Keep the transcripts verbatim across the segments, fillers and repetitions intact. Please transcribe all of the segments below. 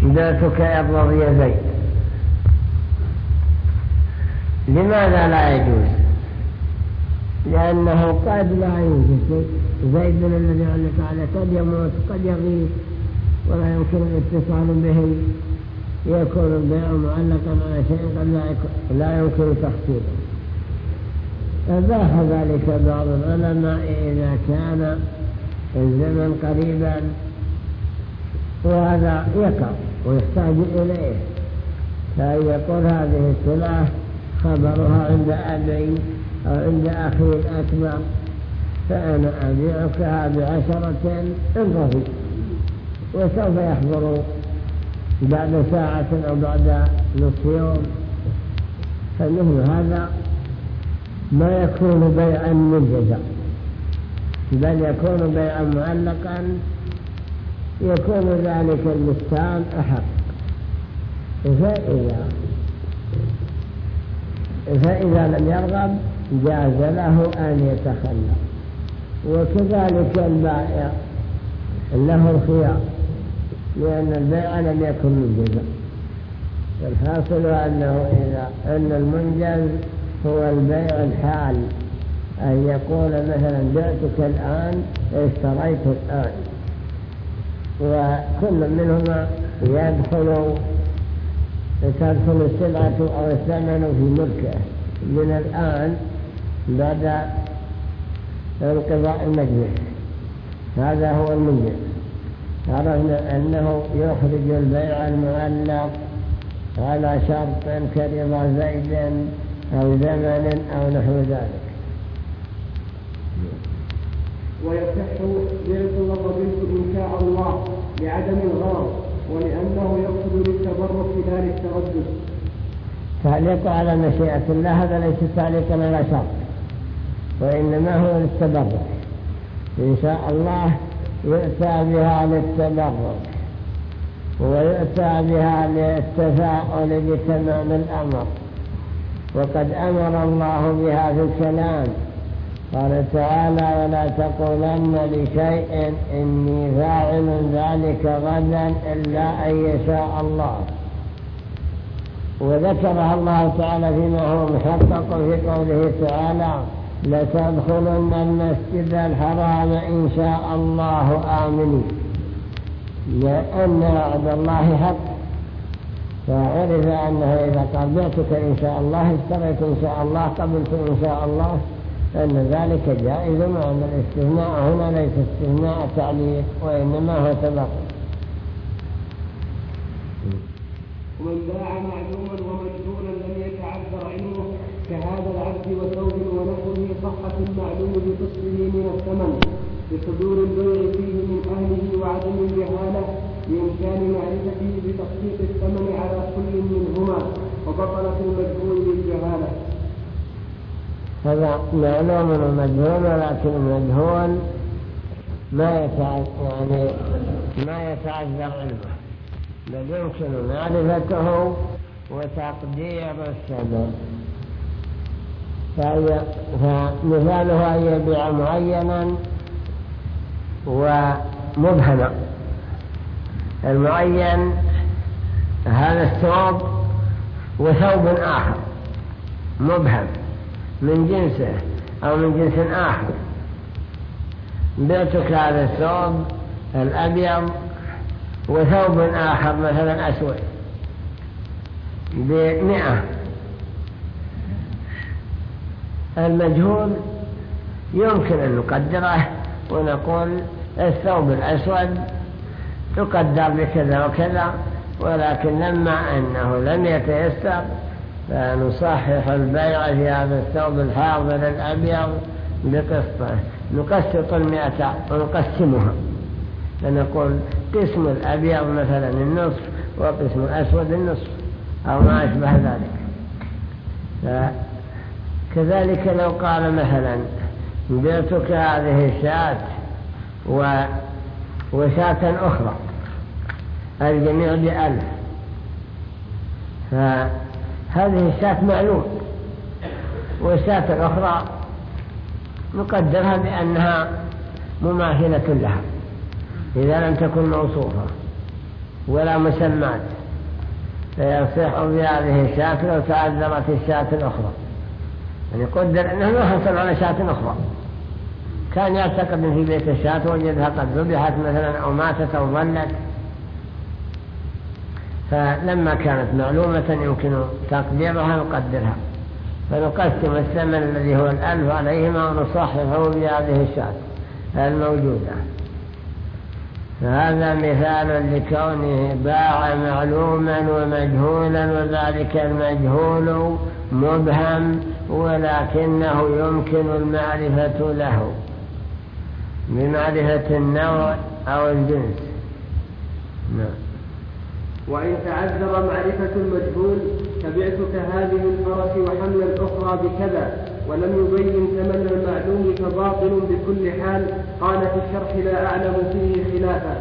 بعتك إن رضي زيد، لماذا لا يجوز؟ لأنه قد لا يوجد زيد من الذي علق عليه قد يموت قد يغيب ولا يمكن الاتصال به، يكون البيع معلقا على شيء قد لا يمكن تخصيصه. أباح ذلك بعض العلماء إذا كان الزمن قريبا، وهذا يقع ويحتاج إليه، فأن يقول هذه السلعة خبرها عند أبي أو عند أخي الأكبر فأنا أبيعكها بعشرة انضفي، وسوف يحضر بعد ساعة أو بعد نصف يوم. فمثل هذا ما يكون بيعا منجزا، بل يكون بيعا معلقا، يكون ذلك البستان أحق. فإذا فإذا لم يرغب جاز له أن يتخلى. وكذلك البائع له الخيار، لأن البيع لم يكن منجزا. الحاصل أنه إذا أن المنجز هو البيع الحال، أن يقول مثلا بعتك الآن اشتريت الآن، وكل منهما يدخل تدخل السلعة أو الثمن في ملكه من الآن بعد انقضاء المجلس. هذا هو المنجز. عرفنا أنه يخرج البيع المعلق على شرط كرضا زيد أو زمن أو نحو ذلك. ويصح بيع وقبلت إن شاء الله لعدم الغرض، ولأنه يقصد للتبرك لا للتردد. تعليق على مشيئة الله هذا ليس تعليقا على شرط، وإنما هو للتبرك. إن شاء الله يؤتى بها للتبرك، ويؤتى بها للتفاؤل بتمام الأمر. وقد أمر الله بها في الكلام، قال تعالى: ولا تقولن لشيء إني فاعل ذلك غدا إلا أن يشاء الله. وذكرها الله تعالى فيما هو محقق في قوله تعالى: لتدخلن المسجد الحرام إن شاء الله آمنين، لأن وعد الله حق. فعرف أنه إذا قال بعتك إن شاء الله اشتريت إن شاء الله قبلت إن شاء الله، أن ذلك جائز، مع أن الاستثناء هنا ليس استثناء تعليق وإنما هو تبرك. ومن باع معلوما ومجهولا لم يتعذر علمه كهذا العبد وثوب ونحوه صحة المعلوم بقسمه من الثمن بصدور البيع فيه من أهله وعدم الجهالة بإمكان معرفته بتحقيق الثمن على كل منهما، وبطلت المجهول بالجهالة. هذا معلوم ومجهول، ولكن المجهول ما يتعذر يعني ما يتعذر علمه، بل يمكن معرفته وتقدير السبب. فمثاله أن يبيع معينا ومبهما. المعين هذا الثوب وثوب آخر مبهم من جنسه أو من جنس آخر. بعتك هذا الثوب الأبيض وثوب آخر مثلا أسود بمئة. المجهول يمكن أن نقدره ونقول الثوب الأسود تقدر بكذا وكذا، ولكن لما أنه لم يتيسر فنصحح البيع في هذا الثوب الحاضر الأبيض بقسطه، نقسط المئة ونقسمها، فنقول قسم الأبيض مثلا النصف وقسم الأسود النصف أو ما أشبه ذلك. كذلك لو قال مثلا بعتك هذه الشاة وشاة أخرى الجميع بألف، فهذه الشاة معلوم، والشاة الأخرى نقدرها بأنها مماثلة لها إذا لم تكن موصوفة. ولا مسمات، فيصح بهذه الشاة لو تعذرت الشاة الأخرى. يعني قدر أنه ما حصل على شاة أخرى، كان يعتقد في بيت الشاة وجدها قد ذبحت مثلا أو ماتت أو ظلت، فلما كانت معلومة يمكن تقديرها نقدرها، فنقسم الثمن الذي هو الألف عليهما ونصححه بهذه الشاة الموجودة. فهذا مثال لكونه باع معلوما ومجهولا، وذلك المجهول مبهم ولكنه يمكن المعرفة له بمعرفة النوع أو الجنس. نعم. وإن تعذر معرفة المجهول تبعتك هذه الفرس وحمل الأخرى بكذا ولم يبين ثمن المعلوم فباطل بكل حال. قال في الشرح لا أعلم فيه خلافا.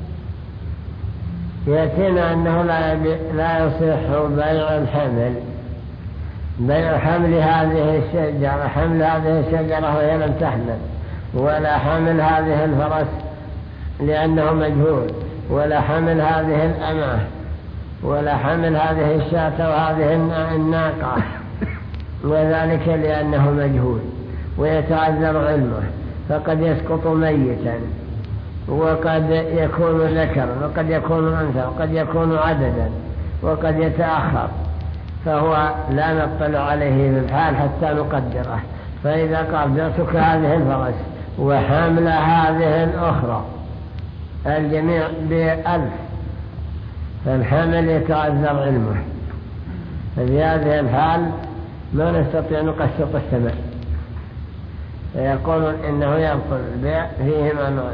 يأتينا أنه لا يصح بيع الحمل، بيع حمل هذه الشجرة، حمل هذه الشجرة وهي لم تحمل، ولا حمل هذه الفرس لأنه مجهول، ولا حمل هذه الأمة، ولا حمل هذه الشاة وهذه الناقة، وذلك لأنه مجهول ويتعذر علمه، فقد يسقط ميتا، وقد يكون ذكر، وقد يكون أنثى، وقد يكون عددا، وقد يتأخر، فهو لا نطلع عليه بالحال حتى نقدره. فإذا قال بعتك هذه الفرس وحمل هذه الأخرى الجميع بألف، فالحمل يتعذر علمه، ففي هذه الحال ما نستطيع نقسط الثمن، فيقولون إنه يبطل البيع فيهما نوع.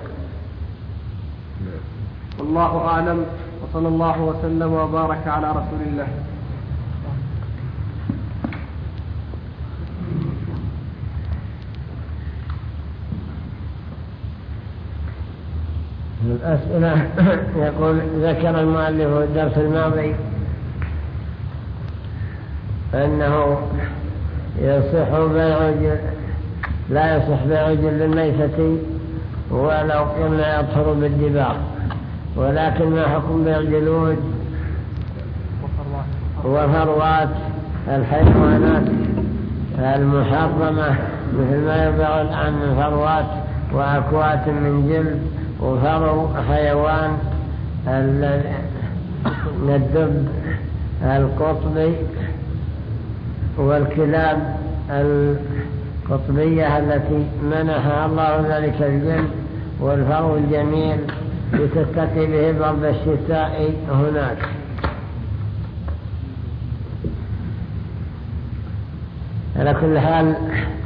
والله أعلم، وصلى الله وسلم وبارك على رسول الله. الأسئلة يقول ذكر المؤلف في الدرس الماضي أنه يصح بيع لا يصح بيع جلد الميتة ولو قلنا يطهر بالدباغ، ولكن ما حكم بيع جلود وفروات الحيوانات المحرمة مثل ما يباع الآن من فروات وأكوات من جلد وفرو حيوان الدب القطبي والكلاب القطبية التي منحها الله ذلك الجلد والفرو الجميل لتتقي به برد الشتاء هناك. على كل حال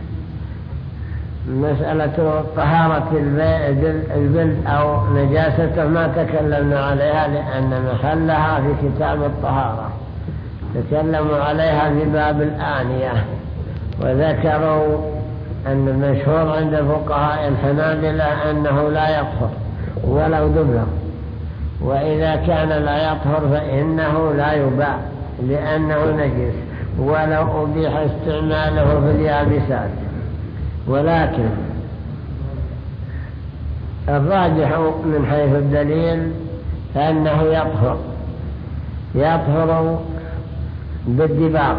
مسألة طهارة الجلد أو نجاسته ما تكلمنا عليها، لأن محلها في كتاب الطهارة، تكلموا عليها في باب الآنية، وذكروا أن المشهور عند فقهاء الحنابلة أنه لا يطهر ولو دبر، وإذا كان لا يطهر فإنه لا يباع لأنه نجس ولو أبيح استعماله في اليابسات. ولكن الراجح من حيث الدليل أنه يطهر يطهر بالدباغ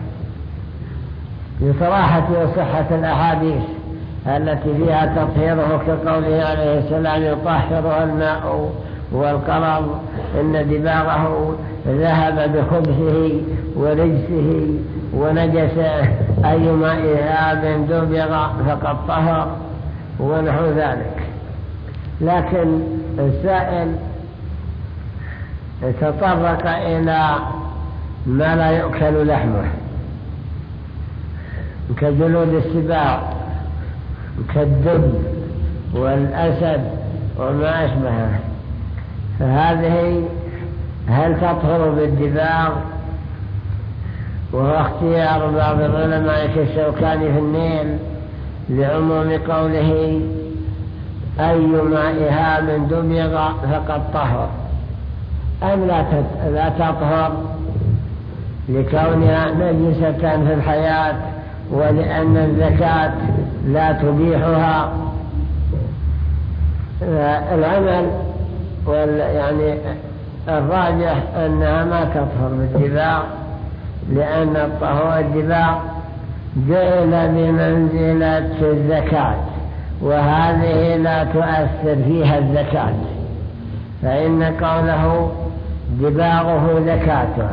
لصراحة وصحة الأحاديث التي فيها تطهيره، كقوله عليه السلام يطهرها الماء والقرض، إن دباغه ذهب بخبثه ورجسه ونجسه، أيما إهاب دبغ فقد طهر ونحو ذلك. لكن السائل تطرق إلى ما لا يؤكل لحمه كجلود السباع كالدب والأسد وما أشبهه، فهذه هل تطهر بالدباغ؟ وهو اختيار بعض العلماء كالشوكاني في النيل لعموم قوله أيما إهاب دبغ فقد طهر، أم لا تطهر لكونها نجسة في الحياة ولأن الزكاة لا تبيحها. العمل يعني الراجح أنها ما تطهر بالدباغ، لأن الطهور الدباغ جعل بمنزلة الزكاة، وهذه لا تؤثر فيها الزكاة، فإن قوله دباغه زكاته.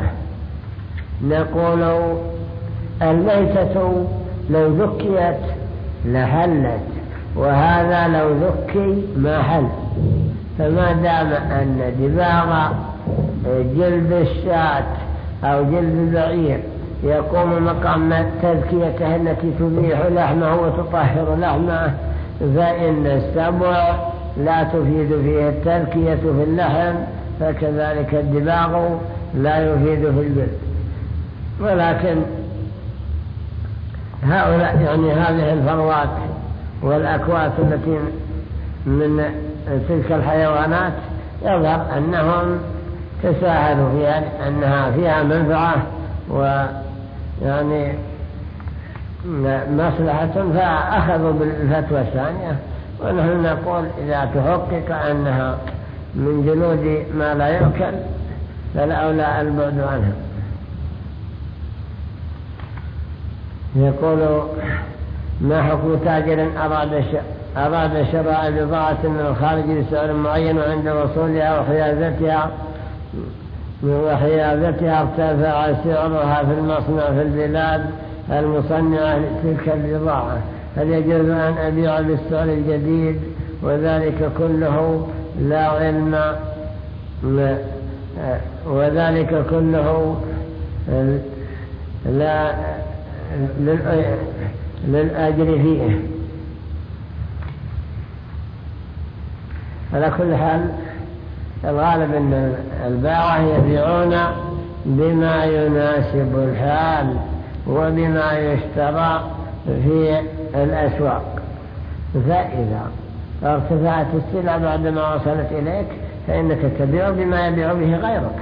نقول الميتة لو ذكيت لحلت، وهذا لو ذكي ما حل، فما دام أن دباغ جلد الشاة أو جلد البعير يقوم مقام تذكيته التي تبيح لحمه وتطهر لحمه، فإن السبع لا تفيد فيه التذكية في اللحم، فكذلك الدباغ لا يفيد في الجلد. ولكن هؤلاء يعني هذه الفروات والأكوات التي من تلك الحيوانات يظهر أنهم تساهلوا فيها، أنها فيها منفعة ويعني مصلحة، فأخذوا بالفتوى الثانية. ونحن نقول إذا تحقق أنها من جلود ما لا يؤكل فالأولى البعد عنها. يقول ما حكم تاجر أراد أراد شراء بضاعة من الخارج بسعر معين، وعند وصولها وحيازتها وحيازتها ارتفع سعرها في المصنع في البلاد المصنعة لتلك البضاعة، هل يجوز أن أبيع بالسعر الجديد وذلك كله لا علم وذلك كله لا للأجر فيه؟ على كل حال الغالب أن الباعة يبيعون بما يناسب الحال وبما يشترى في الأسواق، فإذا ارتفعت السلع بعدما وصلت إليك فإنك تبيع بما يبيع به غيرك،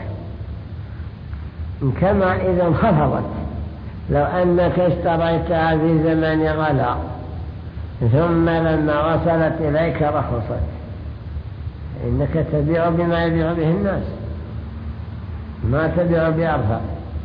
كما إذا انخفضت. لو أنك اشتريتها في زمن غلا ثم لما وصلت إليك رخصت، إنك تبيع بما يبيع به الناس، ما تبيع بأرفع.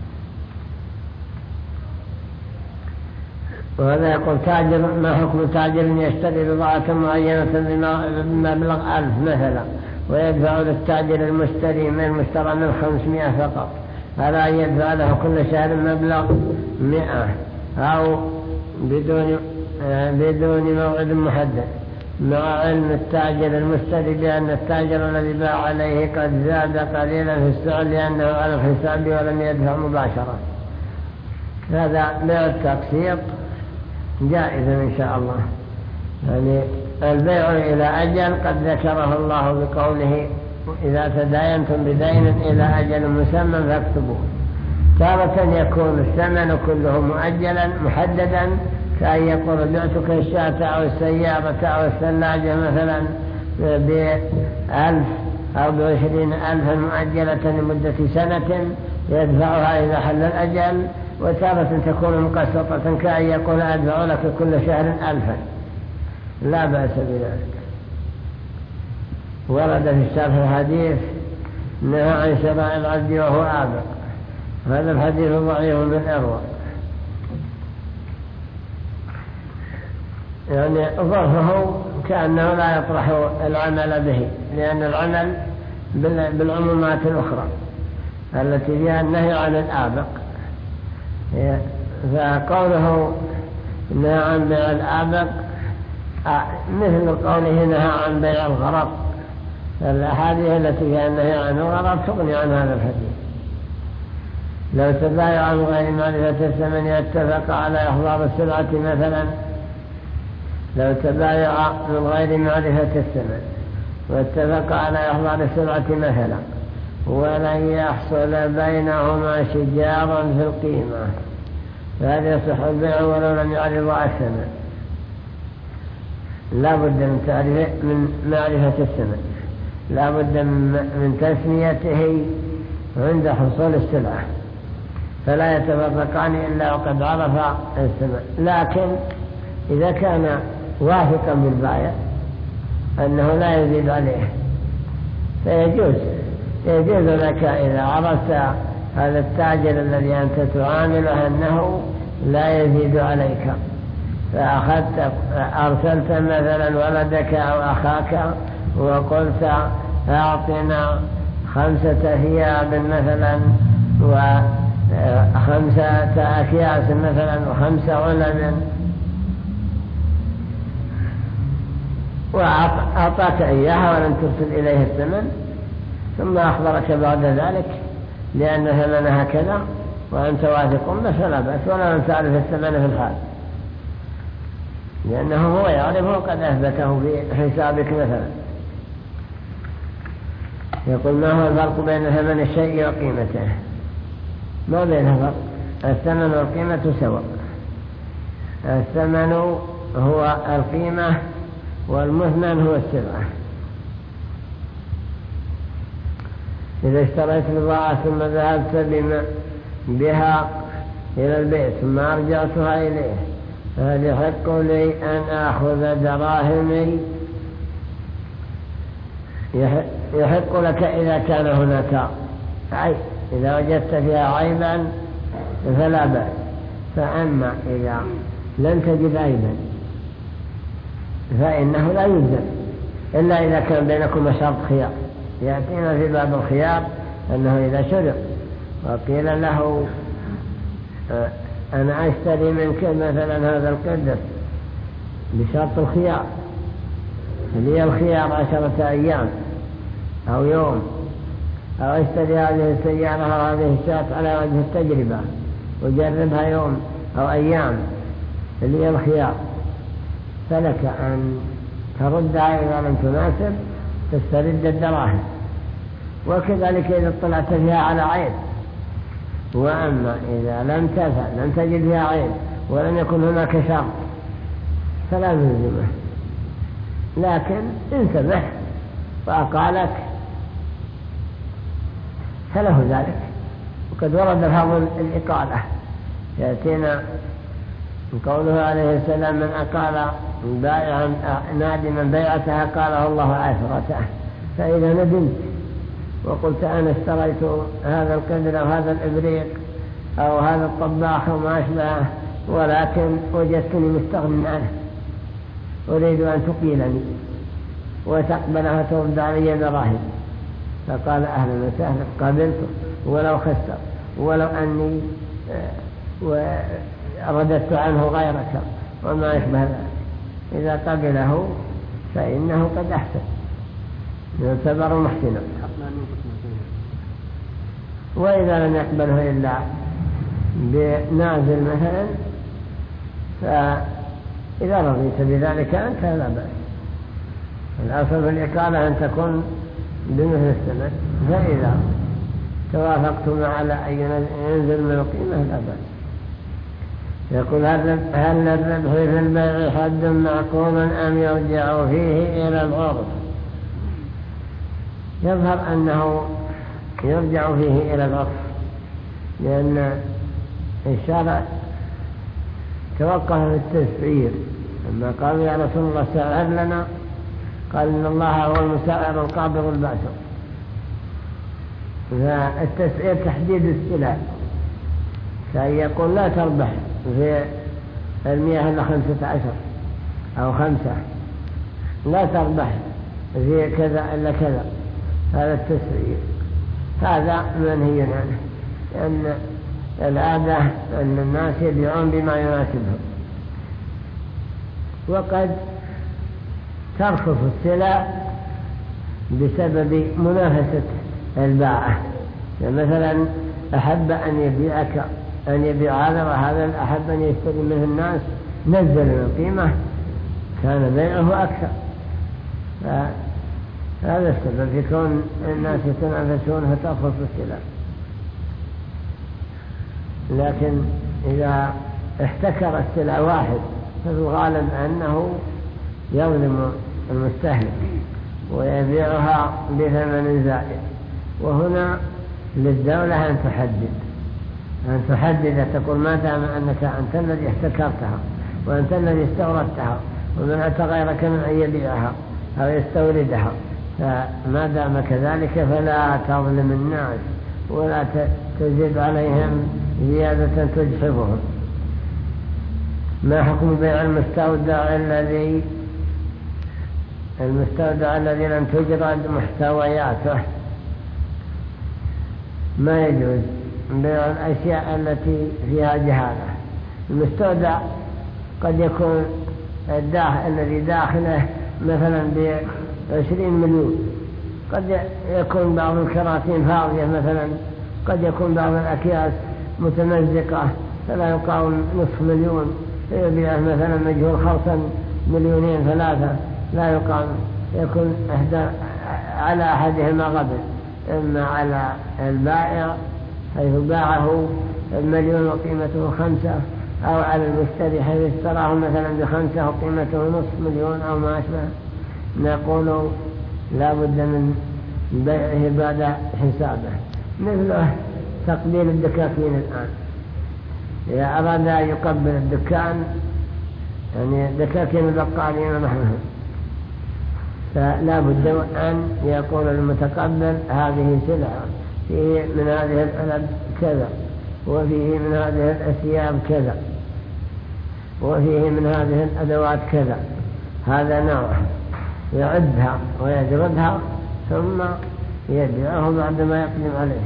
وهذا يقول تاجر ما حكم تاجر يشتري بضاعة معينة بمبلغ ألف مثلا، ويدفع للتاجر المشتري من المشترى من خمسمائة فقط، هذا يدفع له كل شهر مبلغ مئة أو بدون بدون موعد محدد، مع علم التاجر المشتري بأن التاجر الذي باع عليه قد زاد قليلا في السعر لأنه على الحساب ولم يدفع مباشرة. هذا بيع التقسيط جائز إن شاء الله، يعني البيع إلى أجل قد ذكره الله بقوله إذا تداينتم بدين إلى أجل مسمى فاكتبوه. تارة يكون الثمن كله مؤجلا محددا، كأن يقول بعتك الشاة أو السيارة أو الثلاجة مثلا بألف أو بعشرين ألفا مؤجلة لمدة سنة يدفعها إذا حل الأجل. وتارة تكون مقسطة، كأن يقول أدفع لك كل شهر ألفا، لا بأس بذلك. ورد في الشرح الحديث نهى عن شراء العبد وهو آبق، هذا الحديث ضعيف بالإروى، يعني ظرفه كأنه لا يطرح العمل به، لأن العمل بالعمومات الأخرى التي فيها النهي عن الآبق. فقوله نهى عن بيع الآبق مثل قوله نهى عن بيع الغرض، الأحاديث التي فيها النهي عن الغرض تغني عن هذا الحديث. لو تبايع من غير معرفة الثمن اتفق على إحضار السلعة مثلا، لو تبايع من غير معرفة الثمن واتفق على إحضار السلعة مثلا ولن يحصل بينهما شجار في القيمة، فهذا يصح البيع ولو لم يعرض الثمن. لا بد من تعريف من معرفة الثمن، لا بد من تسميته عند حصول السلعة، فلا يتفرقان إلا وقد عرف الثمن. لكن إذا كان واثقا بالبائع أنه لا يزيد عليه فيجوز يجوز لك إذا عرفت هذا التاجر الذي أنت تعامله أنه لا يزيد عليك، فأخذت أرسلت مثلا ولدك أو أخاك وقلت أعطنا خمسة ثياب مثلا وخمسة أكياس مثلا وخمسة علم، وأعطاك إياها ولم ترسل إليه الثمن، ثم أخبرك بعد ذلك لأن ثمنها كذا وأنت واثق فلا بأس ولا لم تعرف الثمن في الحال، لأنه هو يعرفه قد أثبته بحسابك مثلا. يقول ما هو الفرق بين ثمن الشيء وقيمته؟ ما بين فرق، الثمن والقيمة سواء. الثمن هو القيمة والمثمن هو السلعة. إذا اشتريت بضاعة ثم ذهبت بها إلى البيت ثم أرجعتها إليه، فهل يحق لي أن أخذ دراهمي؟ يحق لك إذا كان هناك عيب، إذا وجدت فيها عيبا فلا بأس، فأما إذا لم تجد عيبا فإنه لا يلزم إلا إذا كان بينكم شرط خيار. يأتينا في باب الخيار أنه إذا شرط وقيل له أنا أشتري منك مثلا هذا القدر بشرط الخيار، لي الخيار عشرة أيام أو يوم، أو أشتري هذه السيارة أو هذه الشاة على وجه التجربة وجربها يوم أو أيام، لي الخيار، فلك أن تردها إذا لم تناسب تسترد الدراهم. وكذلك إذا اطلعت فيها على عيب. وأما إذا لم تفعل لم تجد فيها عيب ولم يكن هناك شرط فلا تلزمه، لكن إن سمح وأقالك فله ذلك. وقد ورد لفظ الإقالة، يأتينا قوله عليه السلام من أقال بائعا نادما بيعتها قاله الله عثرته. فإذا ندمت وقلت أنا اشتريت هذا القدر أو هذا الإبريق أو هذا الطباخ وما أشبهه ولكن وجدتني مستغنٍ عنه، أريد أن تقيلني وتقبلها ترد علي دراهم، فقال أهلا وسهلا قبلته ولو خسر ولو أني رددت عنه غيرك وما يشبه ذلك. إذا قبله فإنه قد أحسن، يعتبر محسنا. وإذا لم يقبله إلا بنازل مثلا فإذا رضيت بذلك أنت لا بأس. الأصل في الإقالة أن تكون بمثل السند، فإذا توافقتم على أن ينزل من القيمة لا بأس. يقول هل الربح في البيع حد معقول أم يرجع فيه إلى العرف؟ يظهر أنه يرجع فيه إلى العرف، لأن الشرع توقف في التسعير لما قالوا يا رسول الله سعر لنا، قال إن الله هو المسعر القابض الباسط. فالتسعير تحديد السلع، فأن يقول لا تربح في المياه إلا خمسة عشر أو خمسة، لا تربح في كذا إلا كذا، هذا التسعير هذا منهي عنه، لأن العادة أن الناس يبيعون بما يناسبهم، وقد ترخص السلع بسبب منافسة البائع. مثلا أحب أن يبيعك أن يبيع هذا وهذا أحب أن يشتري منه الناس، نزل من القيمة كان بيعه أكثر. هذا السبب يكون الناس يتنافسون فترخص السلع. لكن إذا احتكر السلع واحد ففي الغالب أنه يظلم المستهلك ويبيعها بثمن زائد. وهنا للدولة أن تحدد أن تحدد تقول ما دام أنك أنت الذي احتكرتها وأنت الذي استوردتها ومنعت غيرك من أن يبيعها أو يستوردها، فما دام كذلك فلا تظلم الناس ولا تزيد عليهم زيادة تجحفهم. ما حكم بيع المستودع الذي المستودع الذي لم تجرد محتوياته؟ ما يجوز بيع الأشياء التي فيها جهالة. المستودع قد يكون الداخل الذي داخله مثلا بعشرين مليون، قد يكون بعض الكراتين فاضية مثلا، قد يكون بعض الأكياس متمزقة فلا يقاوم نصف مليون، فيبيعه مثلا مجهول خمسا مليونين ثلاثة لا يقام، يكون على أحدهما غبن، إما على البائع حيث باعه المليون وقيمته خمسة، أو على المشتري حيث اشتراه مثلا بخمسة وقيمته نصف مليون أو ما أشبه. نقول لا بد من بيعه بعد حسابه. مثله تقبيل الدكاكين الآن، إذا أراد أن يقبل الدكان يعني دكاكين البقالين ونحوهم، فلا بد أن يقول المتقبل هذه سلعة فيه من هذه الألب كذا، وفيه من هذه الأثياب كذا، وفيه من هذه الأدوات كذا، هذا نوع، يعدها ويجردها ثم يبيعه بعدما يقدم عليه.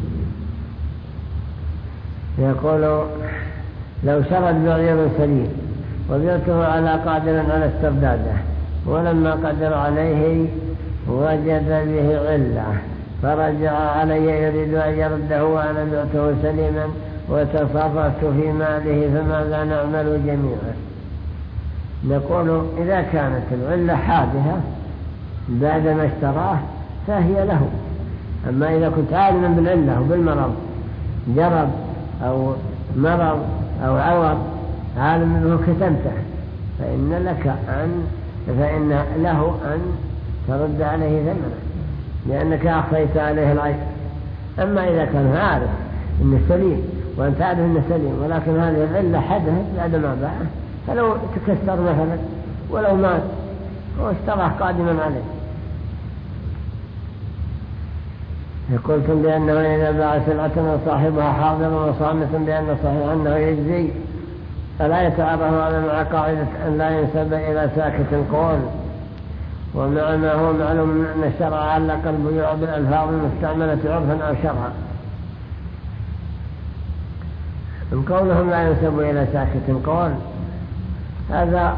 يقول لو شرد بعير سليم وبيعته على قادر على استرداده، ولما قدر عليه وجد به علة فرجع علي يريد أن يرده وأنا بعته سليما وتصرفت في ماله، فماذا نعمل جميعا؟ نقول إذا كانت العلة حادثة بعدما اشتراه فهي له، أما إذا كنت عالما بالعلة وبالمرض، جرب أو مرض أو عوض عالم منه كتمته، فإن لك أن فإن له أن ترد عليه ثمنه لأنك أخفيت عليه العيب. أما إذا كان عارف إنه سليم وأنت عارف إنه سليم ولكن هذه العلة حدثت بعد ما باعه، فلو تكسر مثلا ولو مات واشتراه قادما عليه، قلتم بأنه إذا باع سلعة وصاحبها حاضر وصامت بأن صحيح أنه يجزي، فلا يتعرض هذا مع قاعدة أن لا ينسب إلى ساكت القول، ومع ما هو معلوم من أن الشرع علق البيوع بالألفاظ المستعملة عرفا أو شرعا. كونهم لا ينسب إلى ساكت القول هذا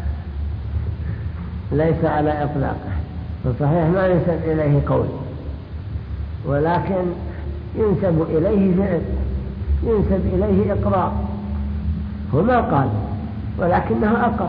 ليس على إطلاقه، فصحيح ما ينسب إليه قول، ولكن ينسب إليه فعل، ينسب إليه إقرار، وما قال ولكنه أقر،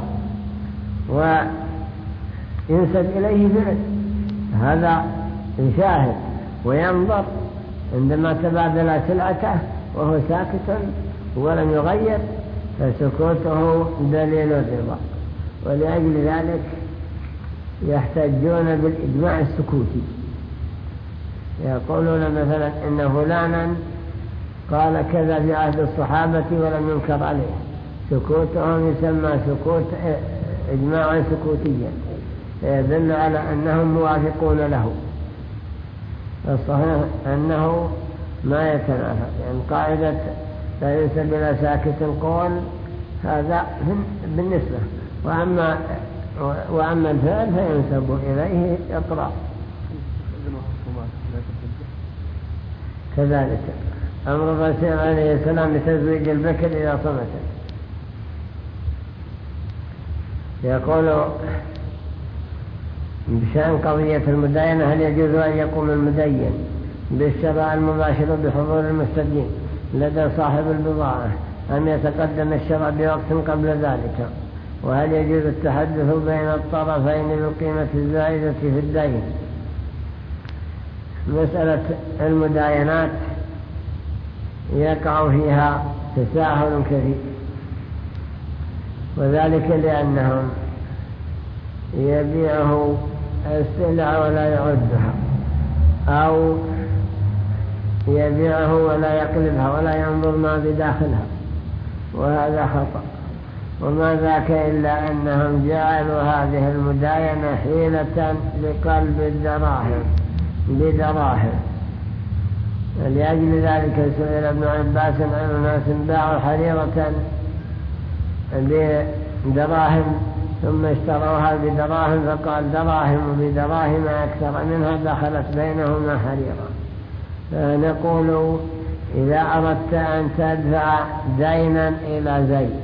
وينسب إليه فعل، هذا يشاهد وينظر عندما تبادل سلعته وهو ساكت ولم يغير، فسكوته دليل الرضا. ولأجل ذلك يحتجون بالإجماع السكوتي، يقولون مثلا إن فلانا قال كذا في عهد الصحابة ولم ينكر عليه، سكوتهم يسمى سكوت إجماعا سكوتيا، يدل على أنهم موافقون له. الصحيح أنه ما يتنافى، يعني قاعدة لا ينسب إلى ساكت القول هذا بالنسبة، وأما, وأما الفعل فينسب إليه إقرار. كذلك أمر الرسول عليه السلام بتزويج البكر إذا صمت. يقول بشأن قضية المداينة هل يجوز أن يقوم المدين بالشراء المباشر بحضور المستدين لدى صاحب البضاعة أم يتقدم الشراء بوقت قبل ذلك؟ وهل يجوز التحدث بين الطرفين بالقيمة الزائدة في الدين؟ مسألة المداينات يقع فيها تساهل كثير، وذلك لأنهم يبيعه السلع ولا يعدها، أو يبيعه ولا يقلبها ولا ينظر ما بداخلها، وهذا خطأ. وما ذاك إلا أنهم جعلوا هذه المداينة حيلة لقلب الدراهم بدراهم. لأجل ذلك سئل ابن عباس عن أناس باعوا حريرة بدراهم ثم اشتروها بدراهم، فقال دراهم بدراهم أكثر منها دخلت بينهما حريرة. فنقول إذا أردت أن تدفع دينا إلى زيد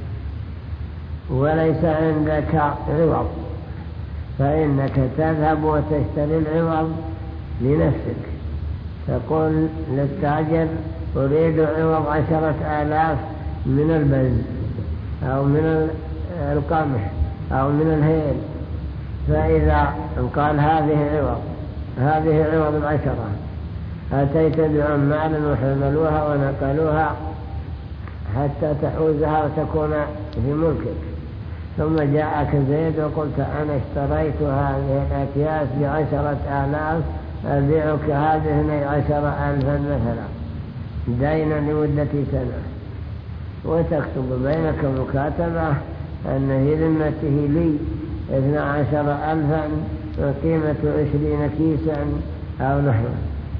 وليس عندك عوض فإنك تذهب وتشتري العوض لنفسك، تقول للتاجر أريد عوض عشرة آلاف من البز أو من القمح أو من الهيل، فإذا قال هذه عوض هذه عوض العشرة، أتيت بعمال وحملوها ونقلوها حتى تحوزها وتكون في ملكك، ثم جاءك زيد وقلت أنا اشتريت هذه الأكياس بعشرة آلاف أبيعك هذه اثني عشر ألفا مثلا دينا لمدة سنة، وتكتب بينك مكاتبة أن في ذمته لي اثني عشر ألفا وقيمة عشرين كيسا أو نحوه.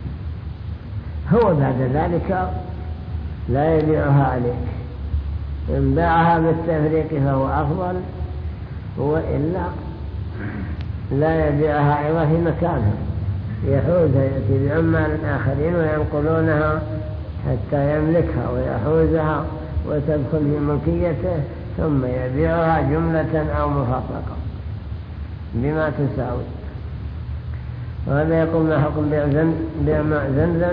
هو بعد ذلك لا يبيعها عليك، إن باعها بالتفريق فهو أفضل، وإلا لا يبيعها عوض في مكانها، يحوزها يأتي بعمال آخرين وينقلونها حتى يملكها ويحوزها وتدخل في ملكيته، ثم يبيعها جملة أو مفرقة بما تساوي. وهذا يقوم حكم بيع ماء زمزم.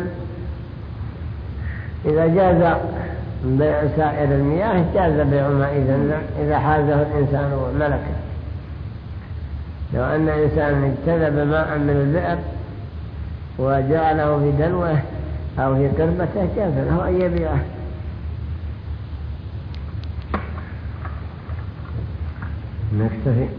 إذا جاز بيع سائر المياه جاز بيع ماء زمزم إذا حازه الإنسان وملكه. لو أن إنسان اجتذب ماء من البئر وجعله في دلوه أو في قربته جاز له أن يبيعه. نكتفي.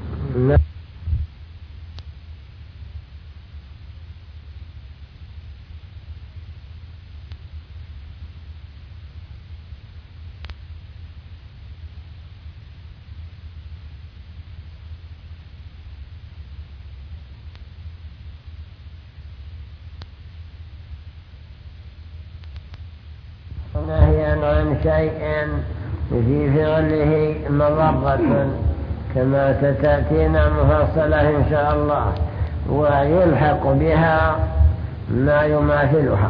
نهيا عن شيء في فعله مضرة كما ستأتينا مفصلة إن شاء الله، ويلحق بها ما يماثلها.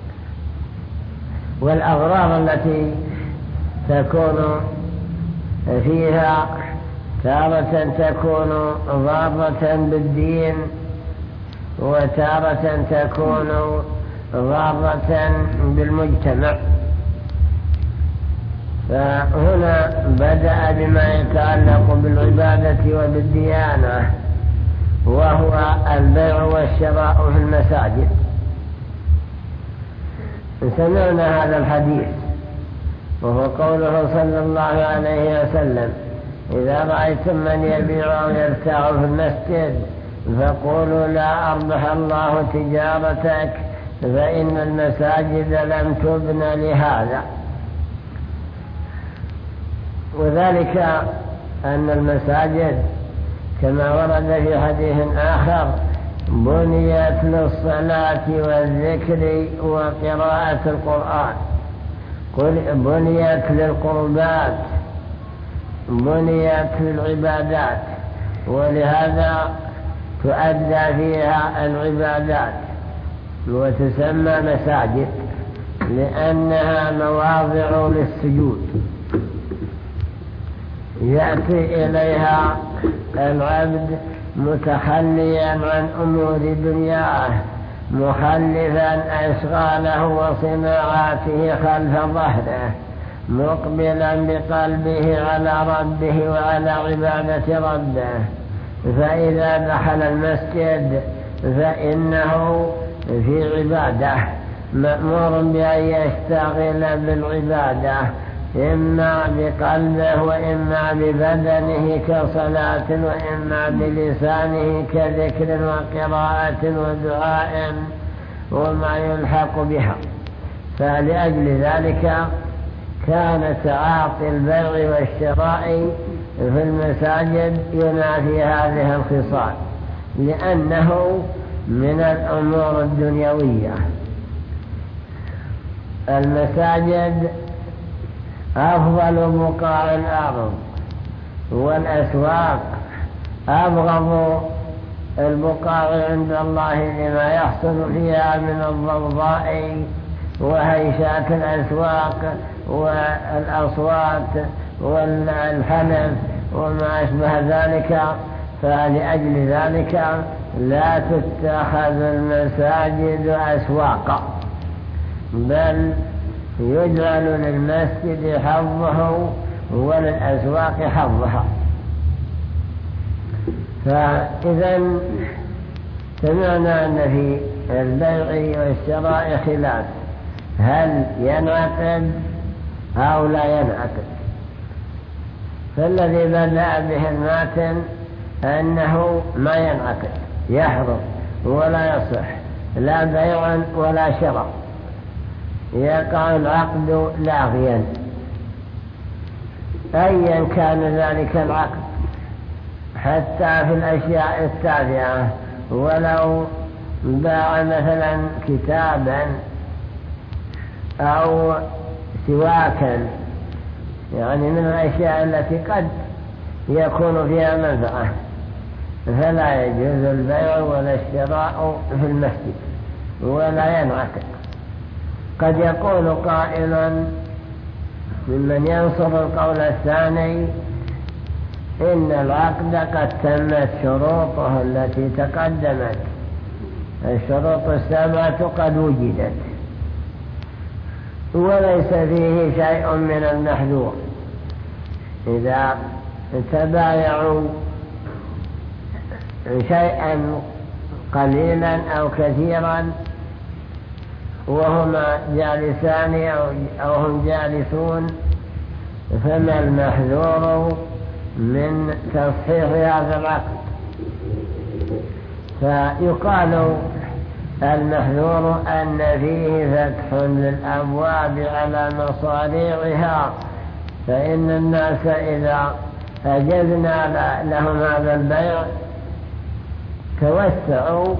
والأغراض التي تكون فيها تارة تكون ضارة بالدين وتارة تكون ضارة بالمجتمع. فهنا بدأ بما يتعلق بالعبادة وبالديانة، وهو البيع والشراء في المساجد. سمعنا هذا الحديث وهو قوله صلى الله عليه وسلم: إذا رأيتم من يبيع أو يبتاع في المسجد فقولوا لا أربح الله تجارتك فإن المساجد لم تبن لهذا. وذلك أن المساجد كما ورد في حديث آخر بنيت للصلاة والذكر وقراءة القرآن، بنيت للقربات، بنيت للعبادات، ولهذا تؤدى فيها العبادات وتسمى مساجد لأنها مواضع للسجود يأتي إليها العبد متخليا عن أمور دنياه، مخلفا أشغاله وصناعاته خلف ظهره، مقبلا بقلبه على ربه وعلى عبادة ربه. فإذا دخل المسجد فإنه في عبادة، مأمور بأن يشتغل بالعبادة إما بقلبه وإما ببدنه كصلاة، وإما بلسانه كذكر وقراءة كان تعاطي البيع والشراء في المساجد ينافي هذه الخصال، لأنه من الأمور الدنيوية. المساجد أفضل بقاع الأرض، والأسواق أبغض البقاع عند الله لما يحصل فيها من الضوضاء وهيشات الأسواق والأصوات والحنف وما أشبه ذلك. فلأجل ذلك لا تتخذ المساجد أسواقا، بل يجعل للمسجد حظه وللأسواق حظها. فإذا سمعنا أن في البيع والشراء خلاف، هل ينعقد أو لا ينعقد؟ فالذي بدأ به الماتن أنه ما ينعقد، يحرم ولا يصح لا بيع ولا شراء، يقع العقد لاغيا أيا كان ذلك العقد، حتى في الأشياء التابعة. ولو باع مثلا كتابا أو سواكا، يعني من الأشياء التي قد يكون فيها منفعة، فلا يجوز البيع ولا الشراء في المسجد ولا ينعقد. قد يقول قائل ممن ينصر القول الثاني إن العقد قد تمت شروطه التي تقدمت، الشروط السبعة قد وجدت وليس فيه شيء من المحذور. إذا تبايعوا شيئا قليلا أو كثيرا وهما جالسان أو هم جالسون، فما المحذور من تصحيح هذا العقد؟ فيقال المحذور أن فيه فتح للأبواب على مصاريعها، فإن الناس إذا أجزنا لهم هذا البيع توسعوا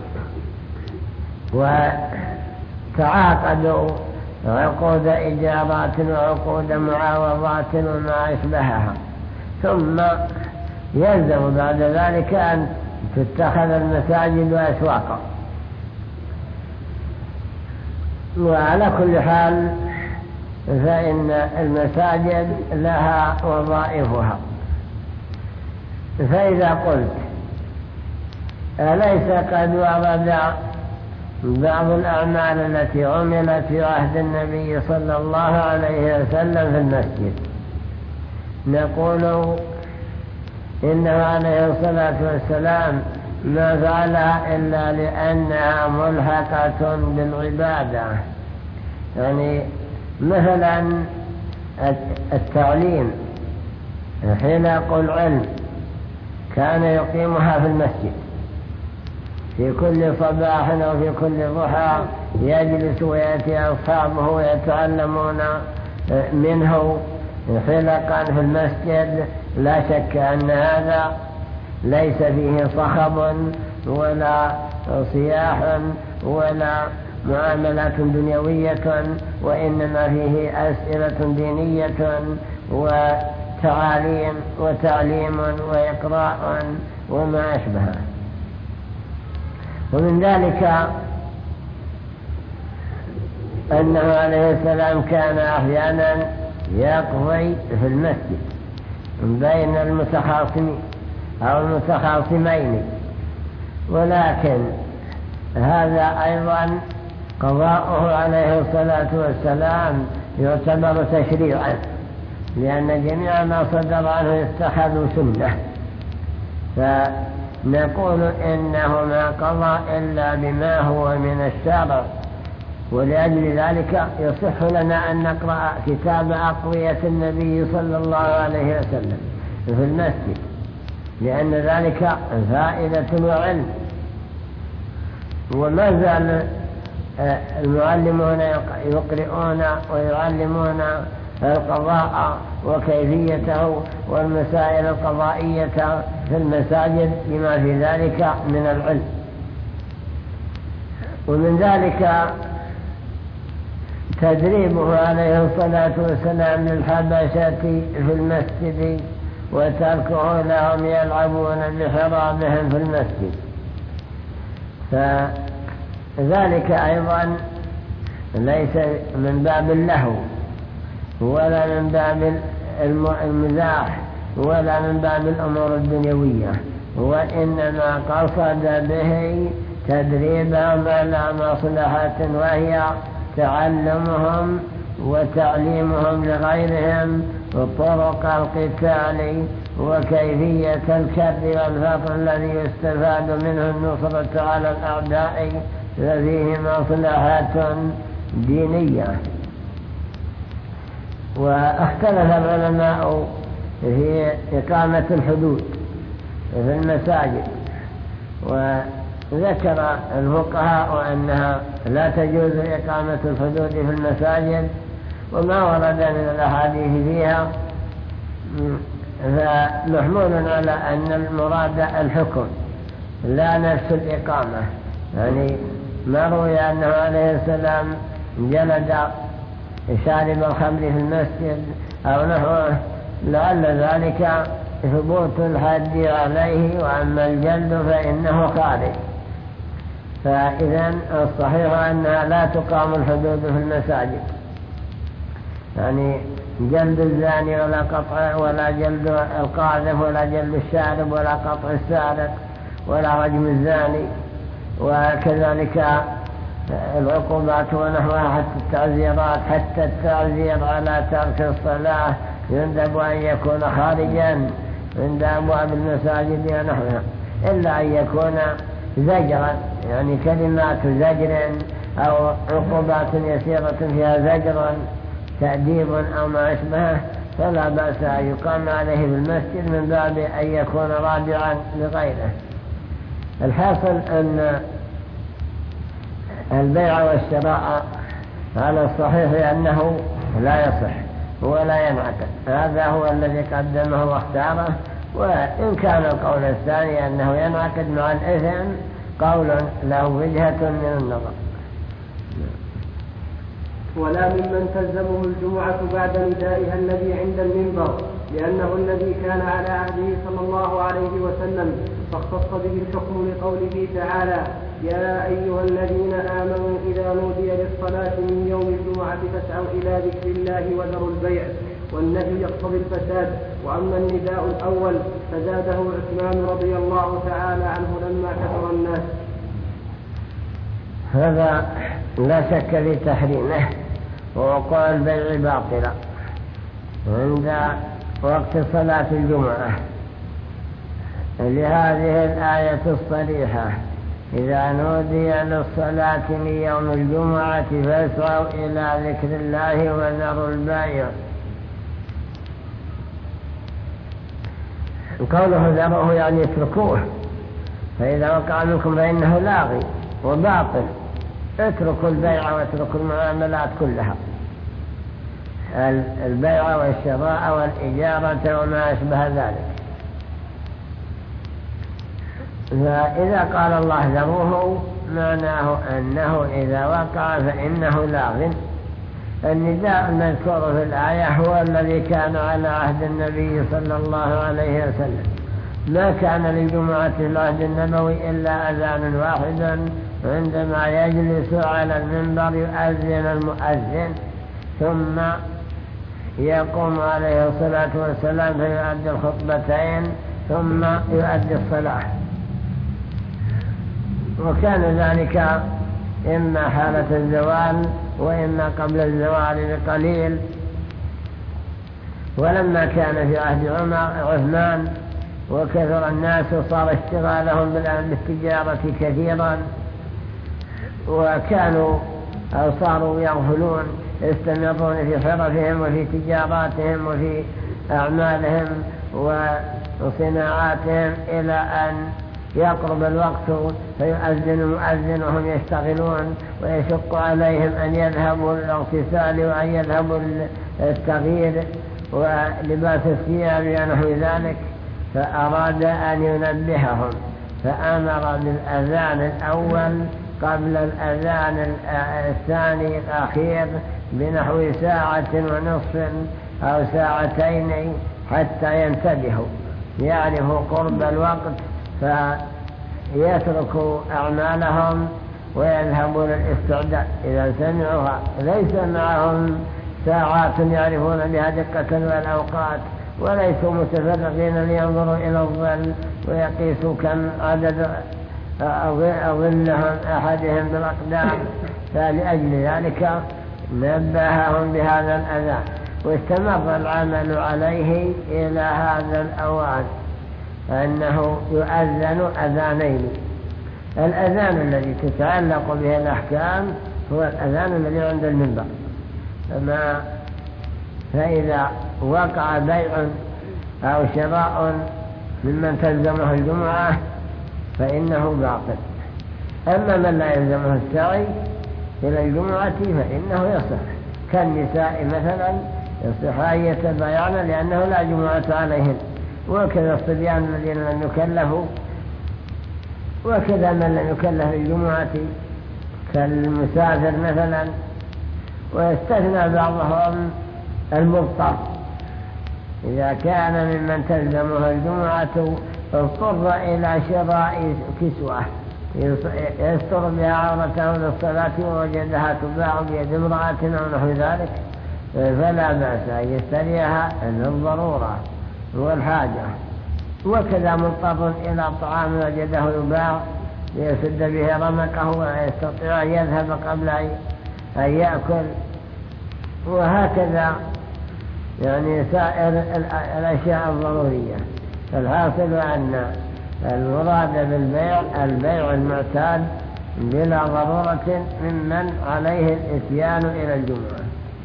وتعاقدوا عقود إجارات وعقود معاوضات وما أشبهها، ثم يلزم بعد ذلك أن تتخذ المساجد أسواقا. وعلى كل حال فإن المساجد لها وظائفها. فإذا قلت أليس قد ورد بعض الأعمال التي عملت في عهد النبي صلى الله عليه وسلم في المسجد، نقول إنه عليه الصلاة والسلام ما فعلها إلا لأنها ملحقة بالعبادة. يعني مثلا التعليم، حلق العلم كان يقيمها في المسجد في كل صباح أو في كل ضحى، يجلس ويأتي أصحابه ويتعلمون منه حلقا في المسجد. لا شك أن هذا ليس فيه صخب ولا صياح ولا معاملات دنيوية، وإنما فيه أسئلة دينية وتعاليم وتعليم وإقراء وما أشبهه. ومن ذلك أنه عليه السلام كان أحيانا يقضي في المسجد بين المتخاصمين أو المتخاصمين، ولكن هذا أيضا قضاؤه عليه الصلاة والسلام يعتبر تشريعا، لأن جميع ما صدر عنه يتخذ سنة. فنقول إنه ما قضى إلا بما هو من الشرع، ولأجل ذلك يصح لنا أن نقرأ كتاب أقوية النبي صلى الله عليه وسلم في المسجد، لأن ذلك فائدة وعلم. وما زال المعلمون يقرؤون ويعلمون القضاء وكيفيته والمسائل القضائية في المساجد بما في ذلك من العلم. ومن ذلك تدريبه عليه الصلاة والسلام للحبشة في المسجد وتركه لهم يلعبون بحرابهم في المسجد، فذلك أيضا ليس من باب اللهو ولا من باب المزاح ولا من باب الأمور الدنيوية، وإنما قصد به تدريبهم على مصلحة وهي تعلمهم وتعليمهم لغيرهم طرق القتال وكيفية الكر والفقر الذي يستفاد منه النصرة على الأعداء، ففيه مصلحة دينية. واختلف العلماء في إقامة الحدود في المساجد، وذكر الفقهاء أنها لا تجوز إقامة الحدود في المساجد، وما ورد من الأحاديث فيها فمحمول على أن المراد الحكم لا نفس الإقامة. يعني ما روي أنه عليه السلام جلد شارب الخمر في المسجد أو نحوه، لعل ذلك ثبوت الحد عليه، وأما الجلد فإنه خارج. فإذا الصحيح أنها لا تقام الحدود في المساجد، يعني جلد الزاني ولا قطع ولا جلد القاذف ولا جلد الشارب ولا قطع السارق ولا رجم الزاني، وكذلك العقوبات ونحوها، حتى التعزيرات، حتى التعزير على ترك الصلاة يندب أن يكون خارجا عند أبواب المساجد ونحوها، إلا أن يكون زجرا، يعني كلمات زجر أو عقوبات يسيرة فيها زجر تأديب أو ما أشبهه، فلا بأس أن يقام عليه في المسجد من باب أن يكون رابعا لغيره. الحاصل أن البيع والشراء على الصحيح أنه لا يصح ولا ينعقد، هذا هو الذي قدمه واختاره. وإن كان القول الثاني أنه ينعقد مع الإثم قول له وجهة من النظر. ولا ممن تلزمه الجمعة بعد ندائها الذي عند المنبر، لأنه الذي كان على عهده صلى الله عليه وسلم، فاختص به الحكم لقوله تعالى: يا أيها الذين آمنوا إذا نودي للصلاة من يوم الجمعة فاسعوا إلى ذكر الله وذروا البيع، والنهي يقتضي الفساد. وأما النداء الأول فزاده عثمان رضي الله تعالى عنه لما كثر الناس. هذا لا شك في تحريمه ووقوع البيع باطلا عند وقت صلاة الجمعة، لهذه الآية الصريحة: إذا نودي للصلاة من يوم الجمعة فاسعوا إلى ذكر الله وذروا البيع. قوله ذروه يعني اتركوه، فإذا وقع منكم فإنه لاغي وباطل، اتركوا البيع واتركوا المعاملات كلها، البيع والشراء والإجارة وما أشبه ذلك. فإذا قال الله ذروه معناه أنه إذا وقع فإنه لاغ. النداء المذكور في الآية هو الذي كان على عهد النبي صلى الله عليه وسلم، ما كان للجمعة في العهد النبوي إلا أذان واحد عندما يجلس على المنبر يؤذن المؤذن، ثم يقوم عليه الصلاة والسلام فيؤدي الخطبتين ثم يؤدي الصلاة. وكان ذلك إما حالة الزوال وإما قبل الزوال بقليل. ولما كان في عهد عمر عثمان وكثر الناس وصار اشتغالهم بالتجارة كثيرا، وكانوا أو صاروا يغفلون يستمرون في حرفهم وفي تجاراتهم وفي أعمالهم وصناعاتهم إلى أن يقرب الوقت فيؤذن المؤذن وهم يشتغلون ويشق عليهم أن يذهبوا للاغتسال وأن يذهبوا للتغيير ولباس الثياب ونحو ذلك، فأراد أن ينبههم فأمر بالأذان الأول قبل الأذان الثاني الأخير بنحو ساعة ونصف أو ساعتين حتى ينتبهوا يعرفوا قرب الوقت فيتركوا أعمالهم ويذهبون للاستعداد. إذا سمعوها ليس معهم ساعات يعرفون بها دقة والأوقات، وليسوا متفرغين لينظروا إلى الظل ويقيسوا كم عدد أظلهم أحدهم بالأقدام، فلأجل ذلك نبههم بهذا الأذان، واستمر العمل عليه إلى هذا الأوان أنه يؤذن أذانين. الأذان الذي تتعلق به الأحكام هو الأذان الذي عند المنبر، فما فإذا وقع بيع أو شراء ممن تلزمه الجمعة فإنه باطل. أما من لا يلزمه السعي إلى الجمعة فإنه يصح، كالنساء مثلا يصح أن يتبايعن لأنه لا جمعة عليهن، وكذا الصبيان الذين لم يكلفوا، وكذا من لم يكلف الجمعة كالمسافر مثلا. ويستثنى بعضهم المضطر، إذا كان ممن تلزمه الجمعة اضطر إلى شراء كسوة يستر بها عورته للصلاة ووجدها تباع بيد امرأة أو نحو ذلك فلا بأس أن يشتريها للضرورة والحاجة. وكذا مضطر إلى طعام وجده يباع ليسد به رمقه ويستطيع أن يذهب قبل أن يأكل، وهكذا يعني سائر الأشياء الضرورية. الحاصل أن المراد بالبيع البيع المعتاد بلا ضرورة ممن عليه الإتيان إلى الجمعة.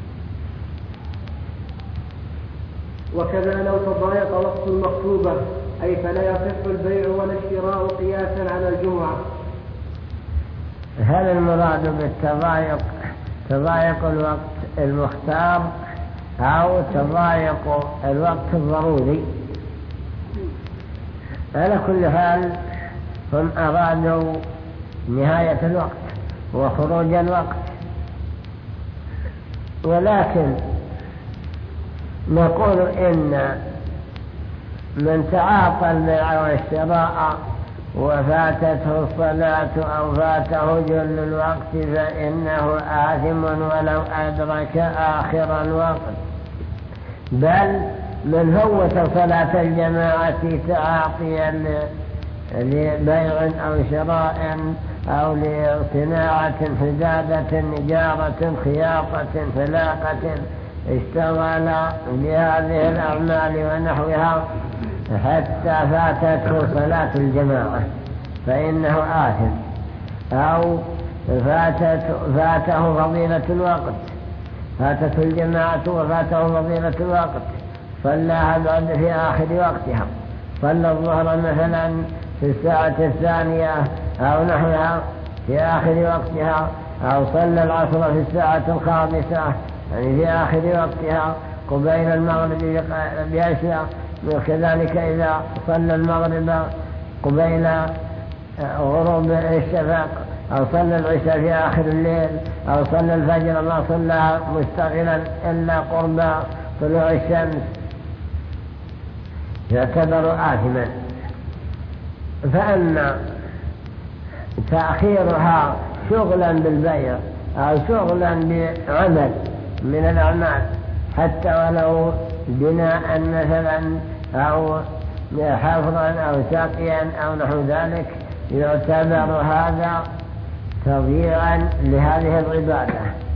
وكذا لو تضايق وقت المخطوبة أي فلا يصح البيع ولا الشراء قياسا على الجمعة. هل المراد بالتضايق تضايق الوقت المختار أو تضايق الوقت الضروري؟ على كل حال هم أرادوا نهاية الوقت وخروج الوقت، ولكن نقول إن من تعاطى البيع والشراء وفاتته الصلاة أو فاته جل الوقت فإنه آثم ولو أدرك آخر الوقت، بل من فوت صلاة الجماعة تعاطيا لبيع أو شراء أو لصناعة حدادة نجارة خياطة فلاقة اشتغل بهذه الأعمال ونحوها حتى فاتته صلاة الجماعة فإنه آثم، أو فاتت فاته فضيلة الوقت، فاتته الجماعة وفاته فضيلة الوقت، صلىها بعد في آخر وقتها، صلى الظهر مثلا في الساعة الثانية أو نحوها في آخر وقتها، أو صلى العصر في الساعة الخامسة يعني في آخر وقتها قبيل المغرب بأشياء، وكذلك إذا صلى المغرب قبيل غروب الشفق، أو صلى العشاء في آخر الليل، أو صلى الفجر ما صلى مستغلا إلا قرب طلوع الشمس يعتبر آثما. فأما تأخيرها شغلا بالبيع أو شغلا بعمل من الأعمال حتى ولو بناء مثلا أو حفرا أو ساقيا أو نحو ذلك يعتبر هذا تضييعا لهذه العبادة.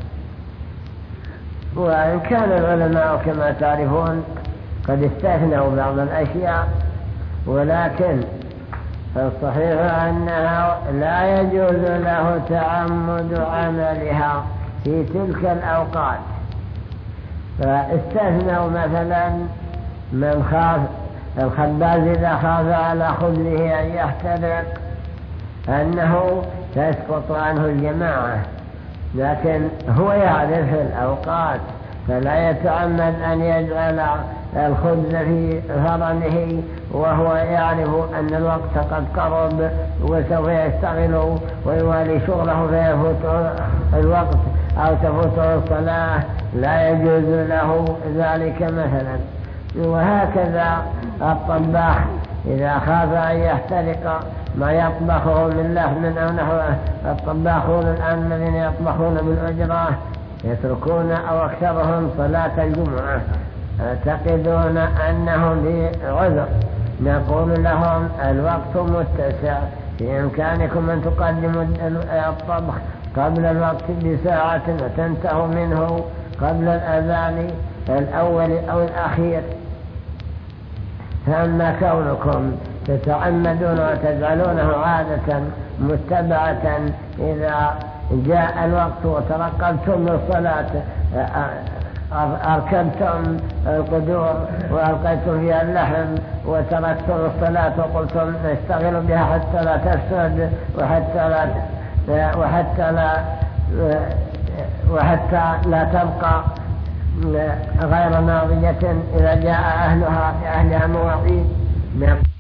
وإن كان العلماء كما تعرفون قد استثنوا بعض الأشياء، ولكن الصحيح أنها لا يجوز له تعمد عملها في تلك الأوقات. فاستثنوا مثلا من خاف الخباز إذا خاف على خبزه أن يحترق أنه تسقط عنه الجماعة، لكن هو يعرف الأوقات فلا يتعمد أن يجعل الخبز في فرنه وهو يعرف أن الوقت قد قرب وسوف يشتغل ويوالي شغله فيفوت الوقت أو تفوت الصلاة، لا يجوز له ذلك مثلا. وهكذا الطباخ إذا خاف أن يحترق ما يطبخه من لحم أو نحوه، الطباخون الآن الذين يطبخون بالأجرة يتركون أو أكثرهم صلاة الجمعة، يعتقدون أنهم في عذر، نقول لهم الوقت متسع، في إمكانكم أن تقدموا الطبخ قبل الوقت بساعة وتنتهوا منه قبل الأذان الأول أو الأخير. فأما كونكم تتعمدون وتجعلونه عادة متبعة، إذا جاء الوقت وترقبتم للصلاة أركبتم القدور وألقيتم فيها اللحم وتركتم الصلاة وقلتم نشتغل بها حتى لا تفسد وحتى لا وحتى لا وحتى لا تبقى غير ناضجة إذا جاء أهلها أهلها مواعيد.